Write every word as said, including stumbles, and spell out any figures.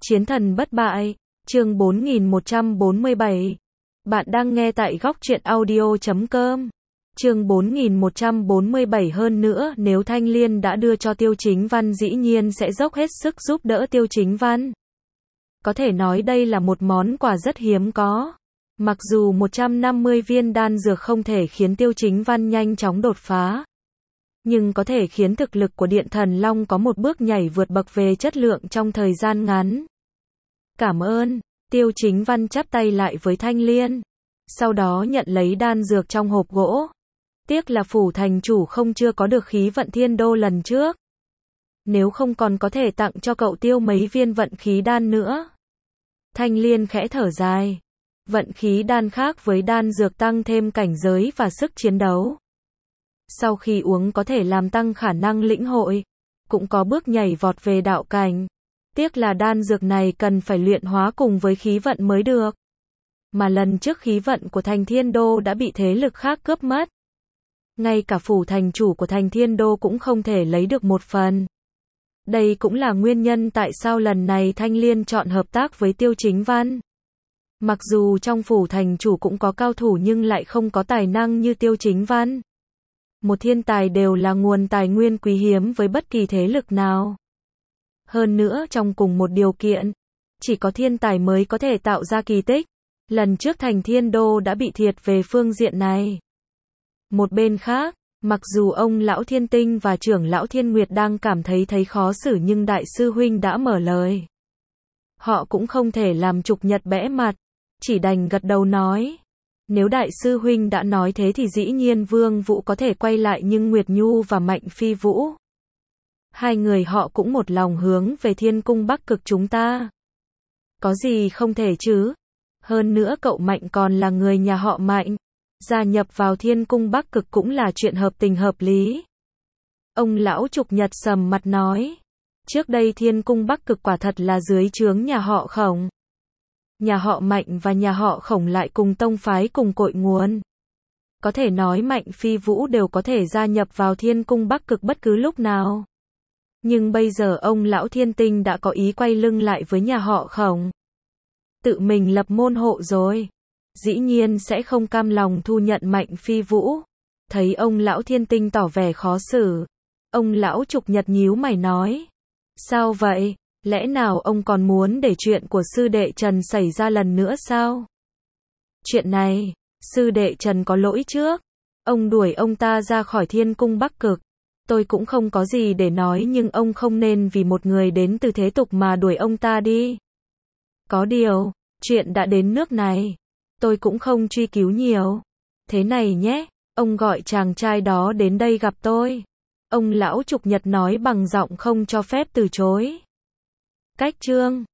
Chiến thần bất bại, chương bốn nghìn một trăm bốn mươi bảy. Bạn đang nghe tại góc truyện audio chấm com. Chương bốn nghìn một trăm bốn mươi bảy. Hơn nữa, nếu Thanh Liên đã đưa cho Tiêu Chính Văn dĩ nhiên sẽ dốc hết sức giúp đỡ Tiêu Chính Văn. Có thể nói đây là một món quà rất hiếm có. Mặc dù một trăm năm mươi viên đan dược không thể khiến Tiêu Chính Văn nhanh chóng đột phá, nhưng có thể khiến thực lực của Điện Thần Long có một bước nhảy vượt bậc về chất lượng trong thời gian ngắn. Cảm ơn, Tiêu Chính Văn chắp tay lại với Thanh Liên. Sau đó nhận lấy đan dược trong hộp gỗ. Tiếc là phủ thành chủ không chưa có được khí vận thiên đô lần trước. Nếu không còn có thể tặng cho cậu Tiêu mấy viên vận khí đan nữa. Thanh Liên khẽ thở dài. Vận khí đan khác với đan dược tăng thêm cảnh giới và sức chiến đấu. Sau khi uống có thể làm tăng khả năng lĩnh hội, cũng có bước nhảy vọt về đạo cảnh. Tiếc là đan dược này cần phải luyện hóa cùng với khí vận mới được. Mà lần trước khí vận của thành Thiên Đô đã bị thế lực khác cướp mất. Ngay cả phủ thành chủ của thành Thiên Đô cũng không thể lấy được một phần. Đây cũng là nguyên nhân tại sao lần này Thanh Liên chọn hợp tác với Tiêu Chính Văn. Mặc dù trong phủ thành chủ cũng có cao thủ nhưng lại không có tài năng như Tiêu Chính Văn. Một thiên tài đều là nguồn tài nguyên quý hiếm với bất kỳ thế lực nào. Hơn nữa trong cùng một điều kiện, chỉ có thiên tài mới có thể tạo ra kỳ tích. Lần trước thành Thiên Đô đã bị thiệt về phương diện này. Một bên khác, mặc dù ông lão Thiên Tinh và trưởng lão Thiên Nguyệt đang cảm thấy thấy khó xử nhưng đại sư huynh đã mở lời. Họ cũng không thể làm Trục Nhật bẽ mặt, chỉ đành gật đầu nói. Nếu đại sư huynh đã nói thế thì dĩ nhiên Vương Vũ có thể quay lại nhưng Nguyệt Nhu và Mạnh Phi Vũ, hai người họ cũng một lòng hướng về Thiên Cung Bắc Cực chúng ta. Có gì không thể chứ? Hơn nữa cậu Mạnh còn là người nhà họ Mạnh, gia nhập vào Thiên Cung Bắc Cực cũng là chuyện hợp tình hợp lý. Ông lão Trục Nhật sầm mặt nói. Trước đây Thiên Cung Bắc Cực quả thật là dưới trướng nhà họ Khổng. Nhà họ Mạnh và nhà họ Khổng lại cùng tông phái cùng cội nguồn. Có thể nói Mạnh Phi Vũ đều có thể gia nhập vào Thiên Cung Bắc Cực bất cứ lúc nào. Nhưng bây giờ ông lão Thiên Tinh đã có ý quay lưng lại với nhà họ Khổng. Tự mình lập môn hộ rồi. Dĩ nhiên sẽ không cam lòng thu nhận Mạnh Phi Vũ. Thấy ông lão Thiên Tinh tỏ vẻ khó xử. Ông lão Trục Nhật nhíu mày nói. Sao vậy? Lẽ nào ông còn muốn để chuyện của sư đệ Trần xảy ra lần nữa sao? Chuyện này, sư đệ Trần có lỗi trước. Ông đuổi ông ta ra khỏi Thiên Cung Bắc Cực. Tôi cũng không có gì để nói nhưng ông không nên vì một người đến từ thế tục mà đuổi ông ta đi. Có điều, chuyện đã đến nước này. Tôi cũng không truy cứu nhiều. Thế này nhé, ông gọi chàng trai đó đến đây gặp tôi. Ông lão Trục Nhật nói bằng giọng không cho phép từ chối. Cách chương